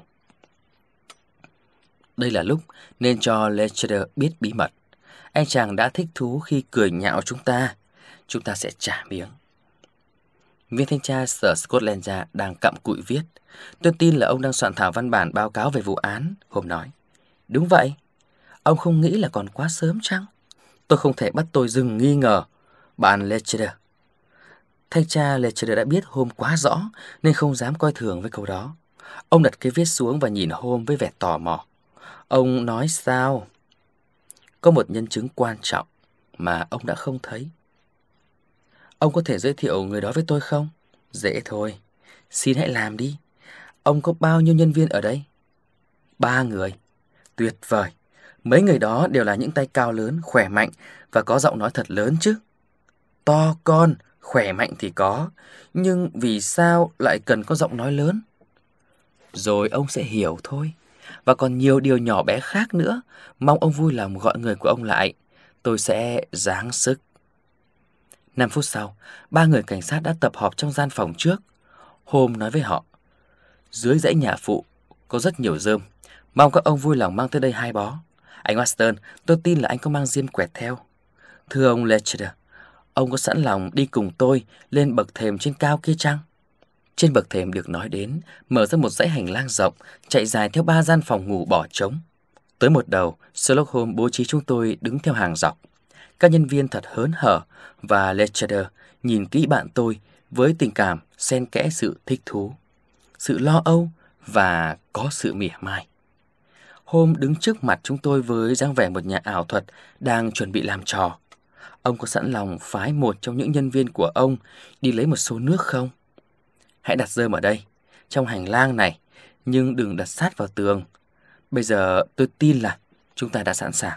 Đây là lúc nên cho Lecter biết bí mật. Anh chàng đã thích thú khi cười nhạo chúng ta. Chúng ta sẽ trả miếng. Viên thanh tra sở Scotland Yard đang cặm cụi viết. Tôi tin là ông đang soạn thảo văn bản báo cáo về vụ án, Holmes nói. Đúng vậy. Ông không nghĩ là còn quá sớm chăng? Tôi không thể bắt tôi dừng nghi ngờ. Bạn Lecter. Thanh tra Lecter đã biết Holmes quá rõ nên không dám coi thường với câu đó. Ông đặt cái viết xuống và nhìn Holmes với vẻ tò mò. Ông nói sao? Có một nhân chứng quan trọng mà ông đã không thấy. Ông có thể giới thiệu người đó với tôi không? Dễ thôi. Xin hãy làm đi. Ông có bao nhiêu nhân viên ở đây? 3 người. Tuyệt vời. Mấy người đó đều là những tay cao lớn, khỏe mạnh và có giọng nói thật lớn chứ. To con, khỏe mạnh thì có, nhưng vì sao lại cần có giọng nói lớn? Rồi ông sẽ hiểu thôi. Và còn nhiều điều nhỏ bé khác nữa. Mong ông vui lòng gọi người của ông lại. Tôi sẽ giáng sức. 5 phút sau, 3 người cảnh sát đã tập họp trong gian phòng trước. Holmes nói với họ: dưới dãy nhà phụ có rất nhiều rơm. Mong các ông vui lòng mang tới đây 2 bó. Anh Watson, tôi tin là anh có mang diêm quẹt theo. Thưa ông Lecter, ông có sẵn lòng đi cùng tôi lên bậc thềm trên cao kia chăng? Trên bậc thềm được nói đến mở ra một dãy hành lang rộng chạy dài theo 3 gian phòng ngủ bỏ trống. Tới một đầu, Sherlock Holmes bố trí chúng tôi đứng theo hàng dọc. Các nhân viên thật hớn hở và Lecter nhìn kỹ bạn tôi với tình cảm xen kẽ sự thích thú, sự lo âu và có sự mỉa mai. Holmes đứng trước mặt chúng tôi với dáng vẻ một nhà ảo thuật đang chuẩn bị làm trò. Ông có sẵn lòng phái một trong những nhân viên của ông đi lấy một xô nước không? Hãy đặt rơm ở đây, trong hành lang này, nhưng đừng đặt sát vào tường. Bây giờ tôi tin là chúng ta đã sẵn sàng.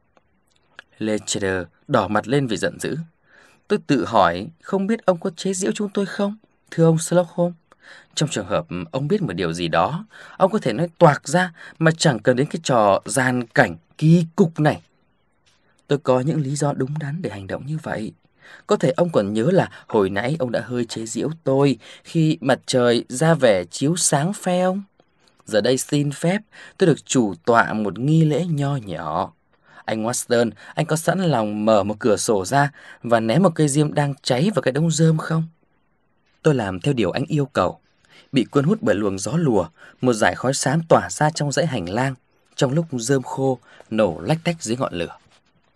Lecter đỏ mặt lên vì giận dữ. Tôi tự hỏi không biết ông có chế giễu chúng tôi không, thưa ông Sherlock Holmes? Trong trường hợp ông biết một điều gì đó, ông có thể nói toạc ra mà chẳng cần đến cái trò gian cảnh kỳ cục này. Tôi có những lý do đúng đắn để hành động như vậy. Có thể ông còn nhớ là hồi nãy ông đã hơi chế giễu tôi khi mặt trời ra vẻ chiếu sáng phe ông. Giờ đây xin phép tôi được chủ tọa một nghi lễ nho nhỏ. Anh Watson, anh có sẵn lòng mở một cửa sổ ra và ném một cây diêm đang cháy vào cái đống rơm không? Tôi làm theo điều anh yêu cầu. Bị cuốn hút bởi luồng gió lùa, một dải khói xám tỏa ra trong dãy hành lang, trong lúc rơm khô nổ lách tách dưới ngọn lửa.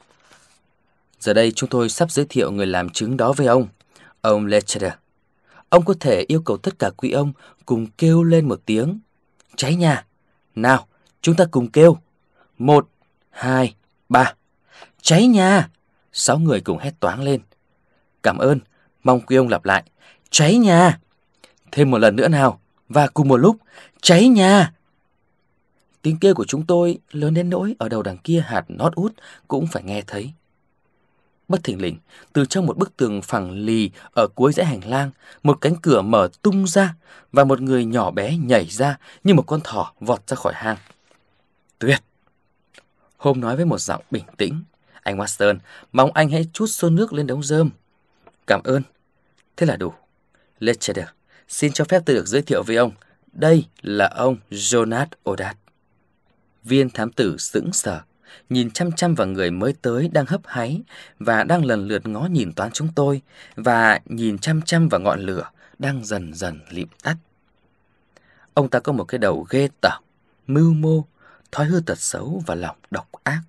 Giờ đây chúng tôi sắp giới thiệu người làm chứng đó với ông Lecter. Ông có thể yêu cầu tất cả quý ông cùng kêu lên một tiếng: cháy nhà. Nào, chúng ta cùng kêu. 1, 2, 3. Cháy nhà. 6 người cùng hét toáng lên. Cảm ơn, mong quý ông lặp lại: cháy nhà. Thêm một lần nữa nào, và cùng một lúc: cháy nhà. Tiếng kêu của chúng tôi lớn đến nỗi ở đầu đằng kia hạt nót út cũng phải nghe thấy. Bất thình lình, từ trong một bức tường phẳng lì ở cuối dãy hành lang, một cánh cửa mở tung ra và một người nhỏ bé nhảy ra như một con thỏ vọt ra khỏi hang. Tuyệt! Holmes nói với một giọng bình tĩnh. Anh Watson, mong anh hãy trút xô nước lên đống rơm. Cảm ơn. Thế là đủ. Lecter, xin cho phép tôi được giới thiệu với ông. Đây là ông Jonas Odat. Viên thám tử sững sờ, nhìn chăm chăm vào người mới tới đang hấp háy và đang lần lượt ngó nhìn toán chúng tôi và nhìn chăm chăm vào ngọn lửa đang dần dần lịm tắt. Ông ta có một cái đầu ghê tởm, mưu mô, thói hư tật xấu và lòng độc ác.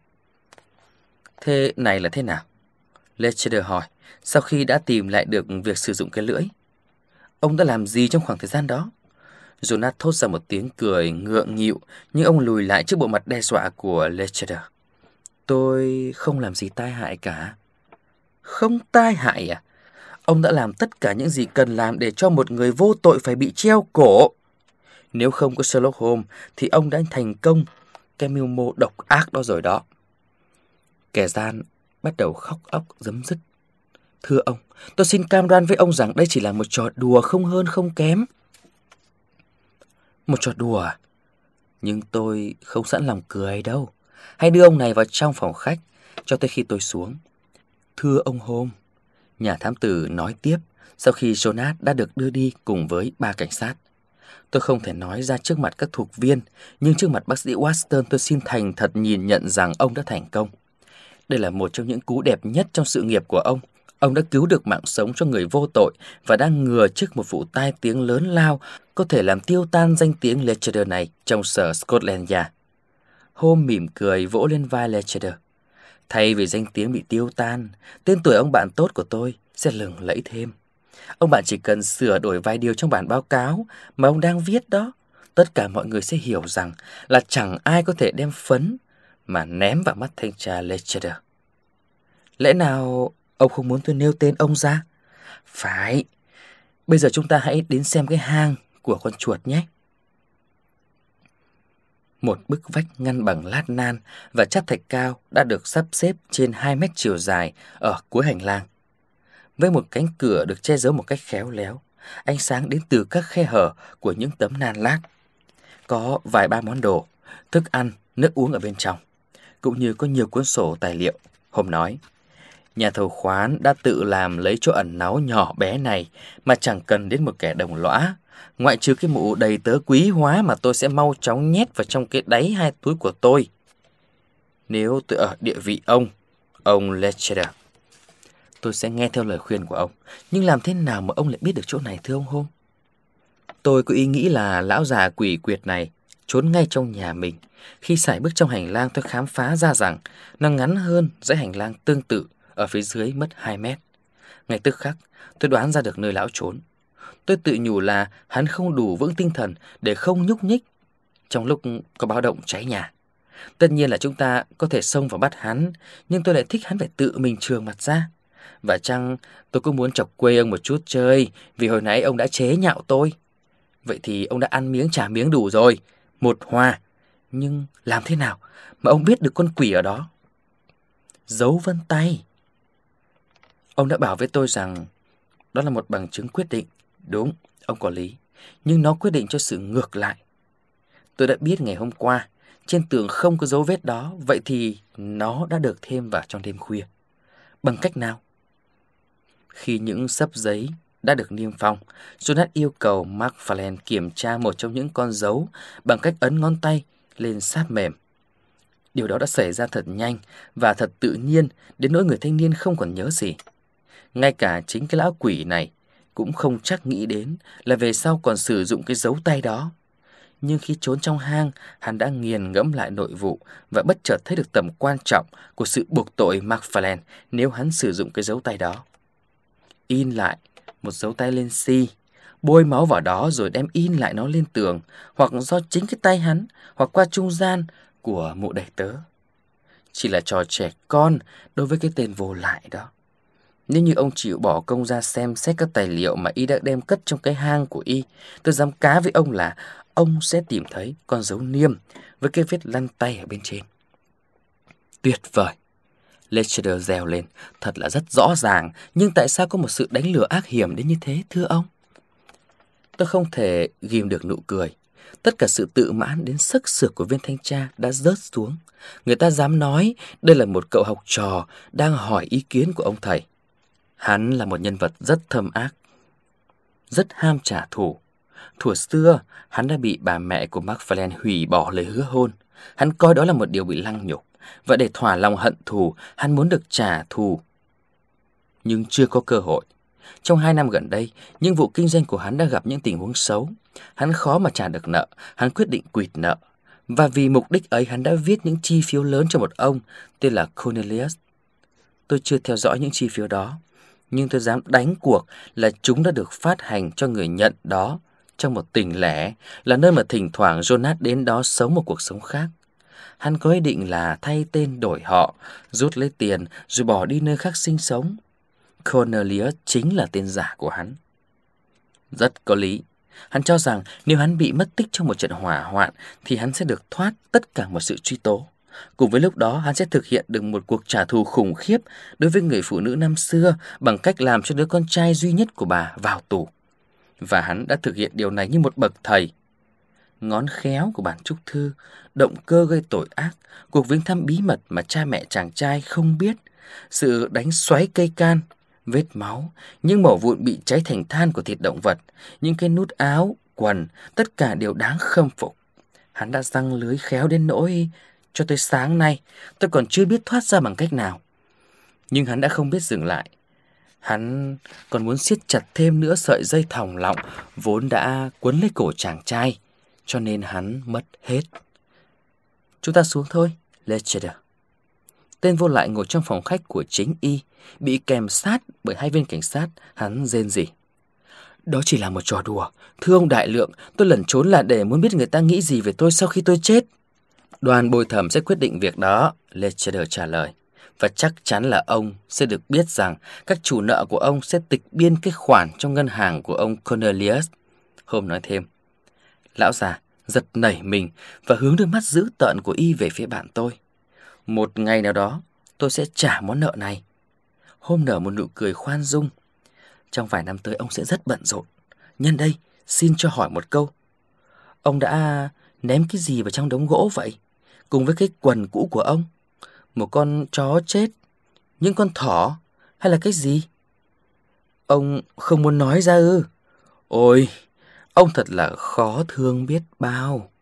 Thế này là thế nào? Lecter hỏi, sau khi đã tìm lại được việc sử dụng cái lưỡi. Ông đã làm gì trong khoảng thời gian đó? Jonas thốt ra một tiếng cười ngượng nghịu, nhưng ông lùi lại trước bộ mặt đe dọa của Lecter. Tôi không làm gì tai hại cả. Không tai hại à? Ông đã làm tất cả những gì cần làm để cho một người vô tội phải bị treo cổ. Nếu không có Sherlock Holmes thì ông đã thành công cái mưu mô độc ác đó rồi đó. Kẻ gian bắt đầu khóc óc rấm rứt. Thưa ông, tôi xin cam đoan với ông rằng đây chỉ là một trò đùa không hơn không kém. Một trò đùa à? Nhưng tôi không sẵn lòng cười đâu. Hãy đưa ông này vào trong phòng khách cho tới khi tôi xuống. Thưa ông Holmes, nhà thám tử nói tiếp sau khi Jonas đã được đưa đi cùng với 3 cảnh sát. Tôi không thể nói ra trước mặt các thuộc viên, nhưng trước mặt bác sĩ Watson tôi xin thành thật nhìn nhận rằng ông đã thành công. Đây là một trong những cú đẹp nhất trong sự nghiệp của ông. Ông đã cứu được mạng sống cho người vô tội và đang ngừa trước một vụ tai tiếng lớn lao có thể làm tiêu tan danh tiếng Lecter này trong sở Scotland Yard. Holmes mỉm cười vỗ lên vai Lecter. Thay vì danh tiếng bị tiêu tan, tên tuổi ông bạn tốt của tôi sẽ lừng lẫy thêm. Ông bạn chỉ cần sửa đổi vài điều trong bản báo cáo mà ông đang viết đó. Tất cả mọi người sẽ hiểu rằng là chẳng ai có thể đem phấn mà ném vào mắt thanh tra Lecter. Lẽ nào ông không muốn tôi nêu tên ông ra? Phải. Bây giờ chúng ta hãy đến xem cái hang của con chuột nhé. Một bức vách ngăn bằng lát nan và chát thạch cao đã được sắp xếp trên 2 mét chiều dài ở cuối hành lang. Với một cánh cửa được che giấu một cách khéo léo, ánh sáng đến từ các khe hở của những tấm nan lát. Có vài ba món đồ, thức ăn, nước uống ở bên trong, cũng như có nhiều cuốn sổ tài liệu. Hôm nói, nhà thầu khoán đã tự làm lấy chỗ ẩn náu nhỏ bé này mà chẳng cần đến một kẻ đồng lõa, ngoại trừ cái mụ đầy tớ quý hóa mà tôi sẽ mau chóng nhét vào trong cái đáy 2 túi của tôi. Nếu tôi ở địa vị ông Lecter, tôi sẽ nghe theo lời khuyên của ông. Nhưng làm thế nào mà ông lại biết được chỗ này thưa ông Holmes? Tôi có ý nghĩ là lão già quỷ quyệt này trốn ngay trong nhà mình. Khi sải bước trong hành lang, tôi khám phá ra rằng nó ngắn hơn dãy hành lang tương tự ở phía dưới mất 2 mét. Ngay tức khắc, tôi đoán ra được nơi lão trốn. Tôi tự nhủ là hắn không đủ vững tinh thần để không nhúc nhích trong lúc có báo động cháy nhà. Tất nhiên là chúng ta có thể xông vào bắt hắn, nhưng tôi lại thích hắn phải tự mình trường mặt ra. Và chăng tôi cũng muốn chọc quê ông một chút chơi, vì hồi nãy ông đã chế nhạo tôi. Vậy thì ông đã ăn miếng trả miếng đủ rồi, một hòa. Nhưng làm thế nào mà ông biết được con quỷ ở đó? Dấu vân tay. Ông đã bảo với tôi rằng đó là một bằng chứng quyết định. Đúng, ông có lý, nhưng nó quyết định cho sự ngược lại. Tôi đã biết ngày hôm qua trên tường không có dấu vết đó, vậy thì nó đã được thêm vào trong đêm khuya. Bằng cách nào? Khi những xấp giấy đã được niêm phong, Jonas yêu cầu McFarlane kiểm tra một trong những con dấu bằng cách ấn ngón tay lên sáp mềm. Điều đó đã xảy ra thật nhanh và thật tự nhiên đến nỗi người thanh niên không còn nhớ gì. Ngay cả chính cái lão quỷ này cũng không chắc nghĩ đến là về sau còn sử dụng cái dấu tay đó. Nhưng khi trốn trong hang, hắn đã nghiền ngẫm lại nội vụ và bất chợt thấy được tầm quan trọng của sự buộc tội McFarlane nếu hắn sử dụng cái dấu tay đó. In lại một dấu tay lên xi, bôi máu vào đó rồi đem in lại nó lên tường, hoặc do chính cái tay hắn, hoặc qua trung gian của mụ đầy tớ. Chỉ là trò trẻ con đối với cái tên vô lại đó. Nếu như ông chịu bỏ công ra xem xét các tài liệu mà y đã đem cất trong cái hang của y, tôi dám cá với ông là ông sẽ tìm thấy con dấu niêm với cái vết lăn tay ở bên trên. Tuyệt vời! Lecter reo lên, thật là rất rõ ràng, nhưng tại sao có một sự đánh lừa ác hiểm đến như thế, thưa ông? Tôi không thể ghim được nụ cười. Tất cả sự tự mãn đến sức sược của viên thanh tra đã rớt xuống. Người ta dám nói đây là một cậu học trò đang hỏi ý kiến của ông thầy. Hắn là một nhân vật rất thâm ác, rất ham trả thù. Thuở xưa, hắn đã bị bà mẹ của McFarlane hủy bỏ lời hứa hôn. Hắn coi đó là một điều bị lăng nhục, và để thỏa lòng hận thù, hắn muốn được trả thù. Nhưng chưa có cơ hội. Trong 2 năm gần đây, những vụ kinh doanh của hắn đã gặp những tình huống xấu. Hắn khó mà trả được nợ, hắn quyết định quỵt nợ. Và vì mục đích ấy, hắn đã viết những chi phiếu lớn cho một ông tên là Cornelius. Tôi chưa theo dõi những chi phiếu đó, nhưng tôi dám đánh cuộc là chúng đã được phát hành cho người nhận đó trong một tỉnh lẻ, là nơi mà thỉnh thoảng Jonas đến đó sống một cuộc sống khác. Hắn có ý định là thay tên đổi họ, rút lấy tiền rồi bỏ đi nơi khác sinh sống. Cornelius chính là tên giả của hắn. Rất có lý. Hắn cho rằng nếu hắn bị mất tích trong một trận hỏa hoạn thì hắn sẽ được thoát tất cả mọi sự truy tố. Cùng với lúc đó, hắn sẽ thực hiện được một cuộc trả thù khủng khiếp đối với người phụ nữ năm xưa bằng cách làm cho đứa con trai duy nhất của bà vào tù. Và hắn đã thực hiện điều này như một bậc thầy. Ngón khéo của bản chúc thư, động cơ gây tội ác, cuộc viếng thăm bí mật mà cha mẹ chàng trai không biết, sự đánh xoáy cây can, vết máu, những mẩu vụn bị cháy thành than của thịt động vật, những cái nút áo, quần, tất cả đều đáng khâm phục. Hắn đã giăng lưới khéo đến nỗi cho tới sáng nay tôi còn chưa biết thoát ra bằng cách nào. Nhưng hắn đã không biết dừng lại. Hắn còn muốn siết chặt thêm nữa sợi dây thòng lọng vốn đã quấn lấy cổ chàng trai, cho nên hắn mất hết. Chúng ta xuống thôi, Lecter. tên vô lại ngồi trong phòng khách của chính y, bị kèm sát bởi 2 viên cảnh sát. Hắn rên rỉ: "Đó chỉ là một trò đùa. Thưa ông đại lượng, tôi lẩn trốn là để muốn biết người ta nghĩ gì về tôi sau khi tôi chết." "Đoàn bồi thẩm sẽ quyết định việc đó," Lecter trả lời. "Và chắc chắn là ông sẽ được biết rằng các chủ nợ của ông sẽ tịch biên cái khoản trong ngân hàng của ông Cornelius." Holmes nói thêm. Lão già giật nảy mình và hướng đôi mắt dữ tợn của y về phía bạn tôi. "Một ngày nào đó, tôi sẽ trả món nợ này." Holmes nở một nụ cười khoan dung. "Trong vài năm tới ông sẽ rất bận rộn. Nhân đây, xin cho hỏi một câu. Ông đã ném cái gì vào trong đống gỗ vậy? Cùng với cái quần cũ của ông? Một con chó chết? Những con thỏ? Hay là cái gì?" "Ông không muốn nói ra ư?" "Ôi, ông thật là khó thương biết bao."